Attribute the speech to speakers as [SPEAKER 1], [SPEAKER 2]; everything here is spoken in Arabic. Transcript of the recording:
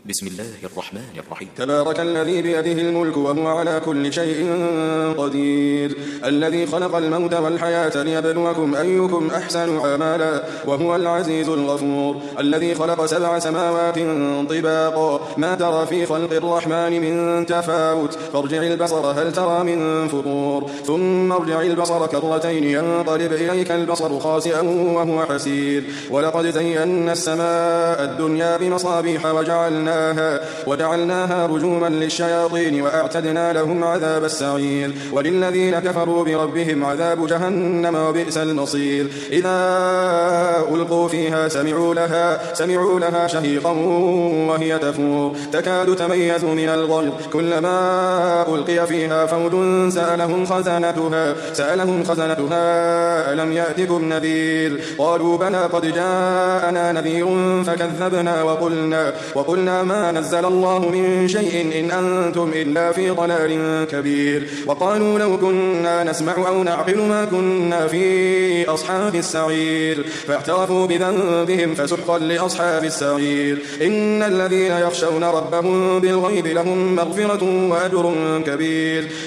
[SPEAKER 1] بسم الله الرحمن الرحيم.
[SPEAKER 2] تبارك الذي بيده الملك وهو على كل شيء قدير، الذي خلق الموت والحياة ليبلوكم أيكم أحسن عملا وهو العزيز الغفور، الذي خلق 7 سماوات طباقا ما ترى في خلق الرحمن من تفاوت، فارجع البصر هل ترى من فطور، ثم ارجع البصر كرتين ينقلب إليك البصر خاسئا وهو حسير، ولقد زينا السماء الدنيا بمصابيح وجعلناها رجوما للشياطين وأعتدنا لهم عذاب السعير، وللذين كفروا بربهم عذاب جهنم وبئس المصير، إذا ألقوا فيها سمعوا لها شهيقا وهي تفور تكاد تميز من الغيظ، كلما ألقي فيها فوج سألهم خزنتها ألم يأتكم نذير، قالوا بلى قد جاءنا نذير فكذبنا وقلنا ما نزل الله من شيء إن أنتم إلا في ضلال كبير، وقالوا لو كنا نسمع أو نعقل ما كنا في أصحاب السعير، فاعترفوا بذنبهم فسحقا لأصحاب السعير، إن الذين يخشون ربهم بالغيب لهم مغفرة وأجر كبير.